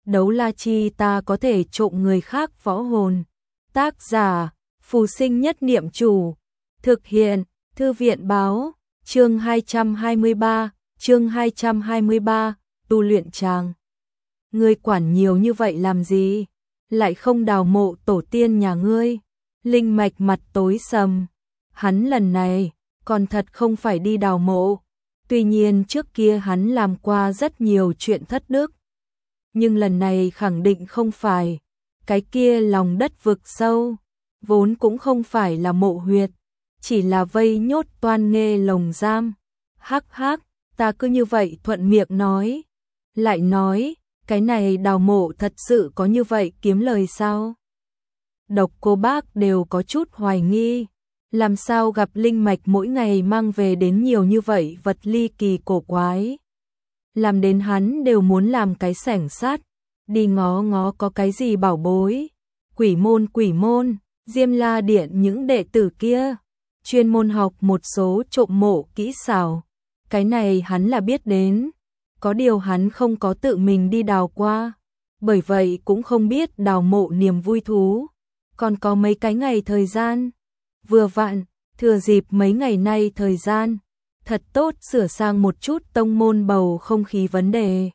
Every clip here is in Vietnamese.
Đấu la chi ta có thể trộm người khác võ hồn. Tác giả, Phù Sinh Nhất Niệm Chủ. Thực hiện, Thư viện báo, chương 223, tu luyện tràng. Ngươi quản nhiều như vậy làm gì? Lại không đào mộ tổ tiên nhà ngươi. Linh Mạch mặt tối sầm. Hắn lần này, còn thật không phải đi đào mộ. Tuy nhiên trước kia hắn làm qua rất nhiều chuyện thất đức. Nhưng lần này khẳng định không phải. Cái kia lòng đất vực sâu, vốn cũng không phải là mộ huyệt, chỉ là vây nhốt toan nghê lồng giam. Hắc hắc, ta cứ như vậy thuận miệng nói. Lại nói, cái này đào mộ thật sự có như vậy kiếm lời sao? Độc Cô Bác đều có chút hoài nghi. Làm sao gặp Linh Mạch mỗi ngày mang về đến nhiều như vậy vật ly kỳ cổ quái. Làm đến hắn đều muốn làm cái xẻng sát, đi ngó ngó có cái gì bảo bối. Quỷ môn, Diêm La Điện những đệ tử kia, chuyên môn học một số trộm mộ kỹ xảo. Cái này hắn là biết đến, có điều hắn không có tự mình đi đào qua, bởi vậy cũng không biết đào mộ niềm vui thú. Còn có mấy cái ngày thời gian, vừa vặn, thừa dịp mấy ngày nay thời gian, thật tốt sửa sang một chút tông môn bầu không khí vấn đề.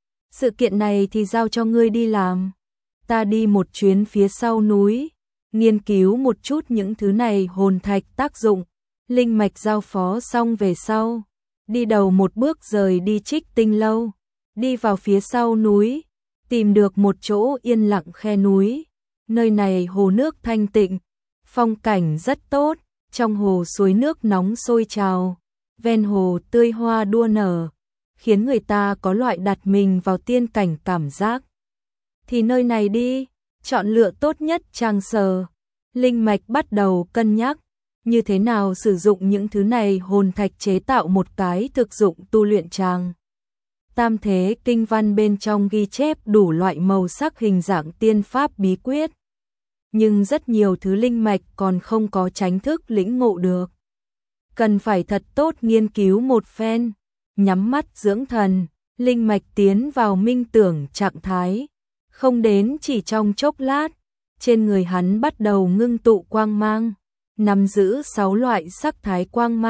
Sự kiện này thì giao cho ngươi đi làm. Ta đi một chuyến phía sau núi, nghiên cứu một chút những thứ này hồn thạch tác dụng. Linh Mạch giao phó xong về sau, đi đầu một bước rời đi Trích Tinh lâu, đi vào phía sau núi, tìm được một chỗ yên lặng khe núi. Nơi này hồ nước thanh tịnh, phong cảnh rất tốt, trong hồ suối nước nóng sôi trào, ven hồ tươi hoa đua nở, khiến người ta có loại đặt mình vào tiên cảnh cảm giác. Thì nơi này đi, chọn lựa tốt nhất trang sở. Linh Mạch bắt đầu cân nhắc, như thế nào sử dụng những thứ này hồn thạch chế tạo một cái thực dụng tu luyện tràng. Tam thế kinh văn bên trong ghi chép đủ loại màu sắc hình dạng tiên pháp bí quyết. Nhưng rất nhiều thứ Linh Mạch còn không có chính thức lĩnh ngộ được. Cần phải thật tốt nghiên cứu một phen, nhắm mắt dưỡng thần, Linh Mạch tiến vào minh tưởng trạng thái. Không đến chỉ trong chốc lát, trên người hắn bắt đầu ngưng tụ quang mang, nắm giữ 6 loại sắc thái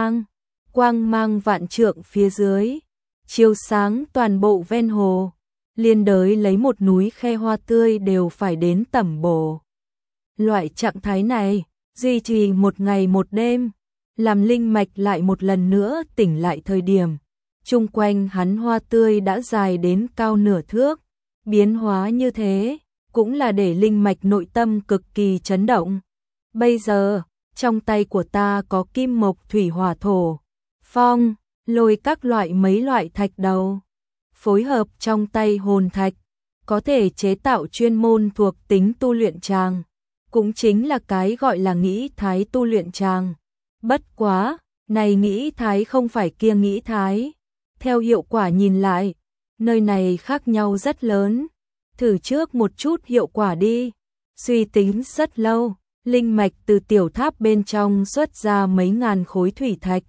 quang mang vạn trượng phía dưới, chiếu sáng toàn bộ ven hồ, liên đới lấy một núi khe hoa tươi đều phải đến tẩm bổ. Loại trạng thái này, duy trì một ngày một đêm, làm Linh Mạch lại một lần nữa tỉnh lại thời điểm. Chung quanh hắn hoa tươi đã dài đến cao nửa thước, biến hóa như thế, cũng là để Linh Mạch nội tâm cực kỳ chấn động. Bây giờ, trong tay của ta có kim mộc thủy hỏa thổ, phong, lôi các loại mấy loại thạch đầu, phối hợp trong tay hồn thạch, có thể chế tạo chuyên môn thuộc tính tu luyện tràng. Cũng chính là cái gọi là nghĩ thái tu luyện tràng. Bất quá, này nghĩ thái không phải kia nghĩ thái. Theo hiệu quả nhìn lại, nơi này khác nhau rất lớn. Thử trước một chút hiệu quả đi. Suy tính rất lâu, Linh Mạch từ tiểu tháp bên trong xuất ra mấy ngàn khối thủy thạch.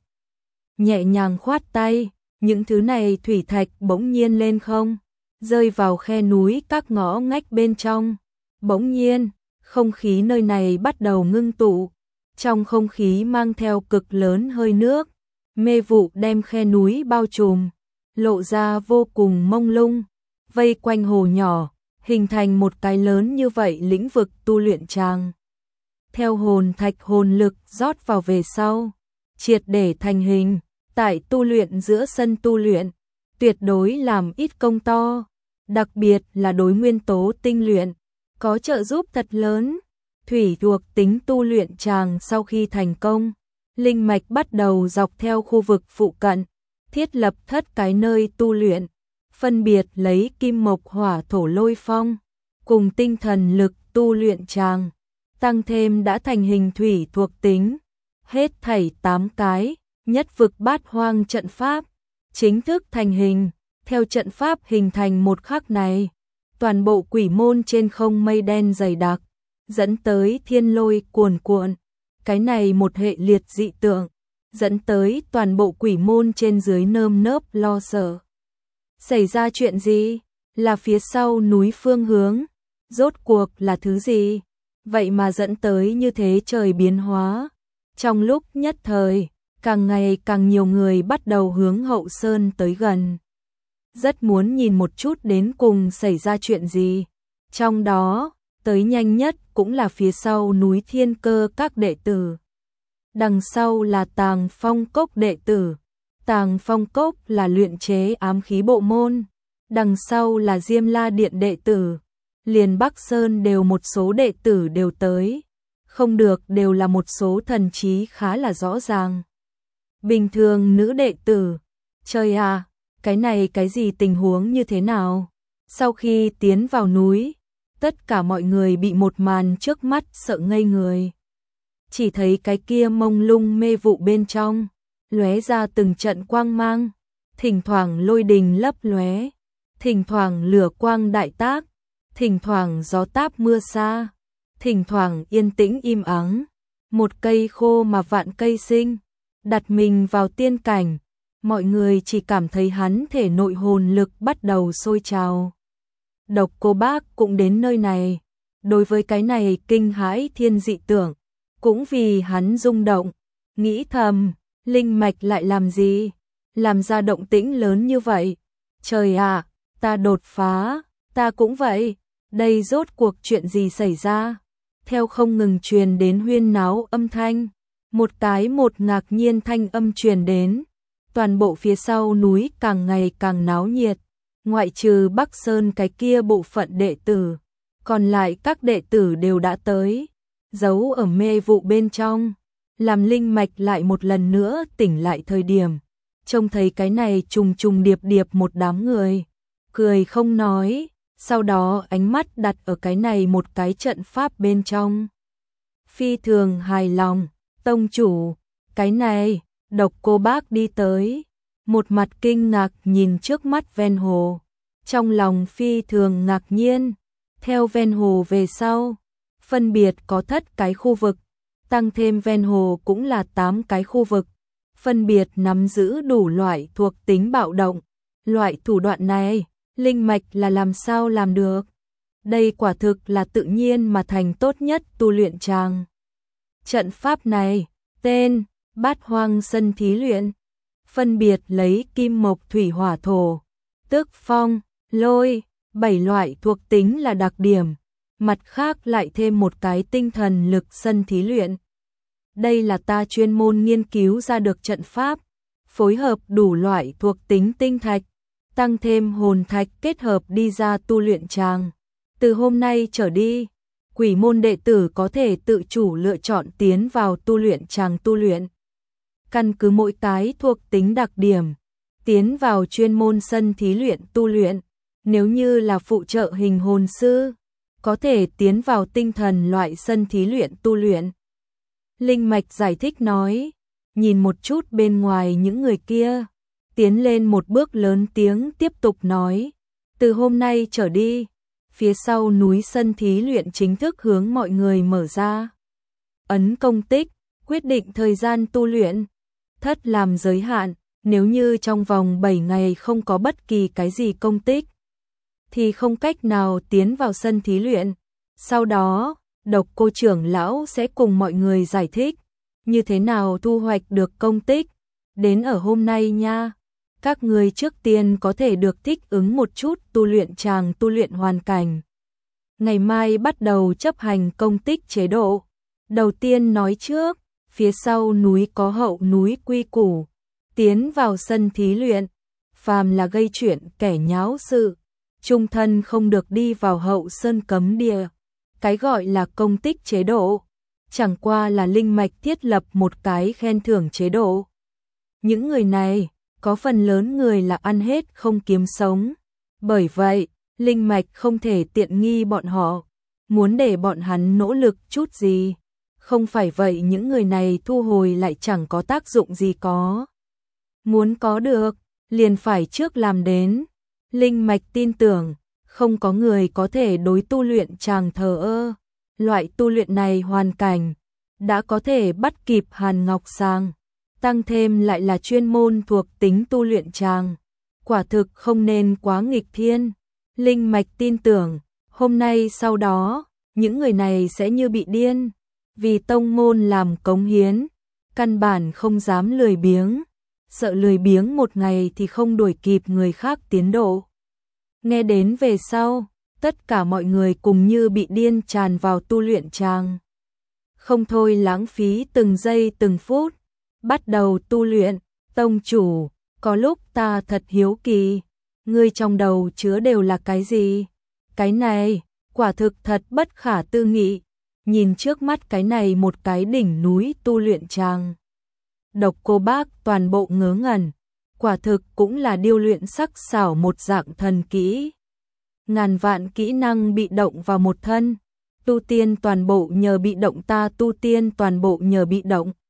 Nhẹ nhàng khoát tay, những thứ này thủy thạch bỗng nhiên lên không, rơi vào khe núi các ngõ ngách bên trong. Bỗng nhiên, không khí nơi này bắt đầu ngưng tụ, trong không khí mang theo cực lớn hơi nước, mê vụ đem khe núi bao trùm, lộ ra vô cùng mông lung, vây quanh hồ nhỏ, hình thành một cái lớn như vậy lĩnh vực tu luyện tràng. Theo hồn thạch hồn lực rót vào về sau, triệt để thành hình, tại tu luyện giữa sân tu luyện, tuyệt đối làm ít công to, đặc biệt là đối nguyên tố tinh luyện, có trợ giúp thật lớn. Thủy thuộc tính tu luyện tràng sau khi thành công, Linh Mạch bắt đầu dọc theo khu vực phụ cận, thiết lập thất cái nơi tu luyện, phân biệt lấy kim mộc hỏa thổ lôi phong, cùng tinh thần lực tu luyện tràng, tăng thêm đã thành hình thủy thuộc tính, hết thảy 8 cái, nhất vực bát hoang trận pháp, chính thức thành hình. Theo trận pháp hình thành một khắc này, toàn bộ quỷ môn trên không mây đen dày đặc, dẫn tới thiên lôi cuồn cuộn. Cái này một hệ liệt dị tượng, dẫn tới toàn bộ quỷ môn trên dưới nơm nớp lo sợ. Xảy ra chuyện gì? là phía sau núi phương hướng. Rốt cuộc là thứ gì? Vậy mà dẫn tới như thế trời biến hóa. Trong lúc nhất thời, càng ngày càng nhiều người bắt đầu hướng Hậu Sơn tới gần. Rất muốn nhìn một chút đến cùng xảy ra chuyện gì. Trong đó, tới nhanh nhất cũng là phía sau núi Thiên Cơ các đệ tử. Đằng sau là Tàng Phong Cốc đệ tử. Tàng Phong Cốc là luyện chế ám khí bộ môn. Đằng sau là Diêm La Điện đệ tử. Liền Bắc Sơn đều một số đệ tử đều tới. Không được đều là một số thần trí khá là rõ ràng. Bình thường nữ đệ tử. Trời à, cái này cái gì tình huống như thế nào? Sau khi tiến vào núi, tất cả mọi người bị một màn trước mắt sợ ngây người. Chỉ thấy cái kia mông lung mê vụ bên trong, lóe ra từng trận quang mang, thỉnh thoảng lôi đình lấp lóe, thỉnh thoảng lửa quang đại tác, thỉnh thoảng gió táp mưa xa, thỉnh thoảng yên tĩnh im ắng. Một cây khô mà vạn cây sinh, đặt mình vào tiên cảnh, mọi người chỉ cảm thấy hắn thể nội hồn lực bắt đầu sôi trào. Độc Cô Bác cũng đến nơi này, đối với cái này kinh hãi thiên dị tưởng, cũng vì hắn rung động, nghĩ thầm, linh mạch lại làm gì, làm ra động tĩnh lớn như vậy. Trời ạ, ta đột phá, ta cũng vậy, đây rốt cuộc chuyện gì xảy ra? Theo không ngừng truyền đến huyên náo âm thanh, một ngạc nhiên thanh âm truyền đến, toàn bộ phía sau núi càng ngày càng náo nhiệt, ngoại trừ Bắc Sơn cái kia bộ phận đệ tử, còn lại các đệ tử đều đã tới, giấu ở mê vụ bên trong, làm linh mạch lại một lần nữa tỉnh lại thời điểm, trông thấy cái này trùng trùng điệp điệp một đám người, cười không nói, sau đó ánh mắt đặt ở cái này một cái trận pháp bên trong. Phi thường hài lòng, tông chủ, cái này, Độc Cô Bác đi tới, một mặt kinh ngạc nhìn trước mắt ven hồ, trong lòng phi thường ngạc nhiên, theo ven hồ về sau, phân biệt có 7 cái khu vực, tăng thêm ven hồ cũng là 8 cái khu vực, phân biệt nắm giữ đủ loại thuộc tính bạo động, loại thủ đoạn này, linh mạch là làm sao làm được? Đây quả thực là tự nhiên mà thành tốt nhất tu luyện tràng. Trận pháp này, tên, Bát Hoang Sân Thí Luyện, phân biệt lấy kim mộc thủy hỏa thổ, tức phong, lôi, 7 loại thuộc tính là đặc điểm, mặt khác lại thêm một cái tinh thần lực sân thí luyện. Đây là ta chuyên môn nghiên cứu ra được trận pháp, phối hợp đủ loại thuộc tính tinh thạch, tăng thêm hồn thạch kết hợp đi ra tu luyện tràng. Từ hôm nay trở đi, quỷ môn đệ tử có thể tự chủ lựa chọn tiến vào tu luyện tràng tu luyện. Căn cứ mỗi cái thuộc tính đặc điểm, tiến vào chuyên môn sân thí luyện tu luyện. Nếu như là phụ trợ hình hồn sư, có thể tiến vào tinh thần loại sân thí luyện tu luyện. Linh mạch giải thích nói, nhìn một chút bên ngoài những người kia, tiến lên một bước lớn tiếng tiếp tục nói, từ hôm nay trở đi, phía sau núi sân thí luyện chính thức hướng mọi người mở ra. Ấn công tích, quyết định thời gian tu luyện, thất làm giới hạn, nếu như trong vòng 7 ngày không có bất kỳ cái gì công tích, thì không cách nào tiến vào sân thí luyện. Sau đó, Độc Cô trưởng lão sẽ cùng mọi người giải thích, như thế nào thu hoạch được công tích. Đến ở hôm nay nha, các người trước tiên có thể được thích ứng một chút tu luyện tràng tu luyện hoàn cảnh. Ngày mai bắt đầu chấp hành công tích chế độ. Đầu tiên nói trước, phía sau núi có hậu núi quy củ, tiến vào sân thí luyện, phàm là gây chuyện kẻ nháo sự, trung thân không được đi vào hậu sơn cấm địa. Cái gọi là công tích chế độ, chẳng qua là linh mạch thiết lập một cái khen thưởng chế độ. Những người này, có phần lớn người là ăn hết không kiếm sống. Bởi vậy, linh mạch không thể tiện nghi bọn họ, muốn để bọn hắn nỗ lực chút gì. Không phải vậy những người này thu hồi lại chẳng có tác dụng gì có. Muốn có được, liền phải trước làm đến. Linh mạch tin tưởng, không có người có thể đối tu luyện tràng thờ ơ. Loại tu luyện này hoàn cảnh, đã có thể bắt kịp Hàn Ngọc Sang, tăng thêm lại là chuyên môn thuộc tính tu luyện tràng. Quả thực không nên quá nghịch thiên. Linh mạch tin tưởng, hôm nay sau đó, những người này sẽ như bị điên, vì tông môn làm cống hiến, căn bản không dám lười biếng, sợ lười biếng một ngày thì không đuổi kịp người khác tiến độ. Nghe đến về sau, tất cả mọi người cùng như bị điên tràn vào tu luyện tràng. Không thôi lãng phí từng giây từng phút, bắt đầu tu luyện. Tông chủ, có lúc ta thật hiếu kỳ, ngươi trong đầu chứa đều là cái gì? Cái này, quả thực thật bất khả tư nghị, nhìn trước mắt cái này một cái đỉnh núi tu luyện tràng. Độc Cô Bác toàn bộ ngớ ngẩn, quả thực cũng là điêu luyện sắc xảo một dạng thần kỹ. Ngàn vạn kỹ năng bị động vào một thân, tu tiên toàn bộ nhờ bị động, ta tu tiên toàn bộ nhờ bị động.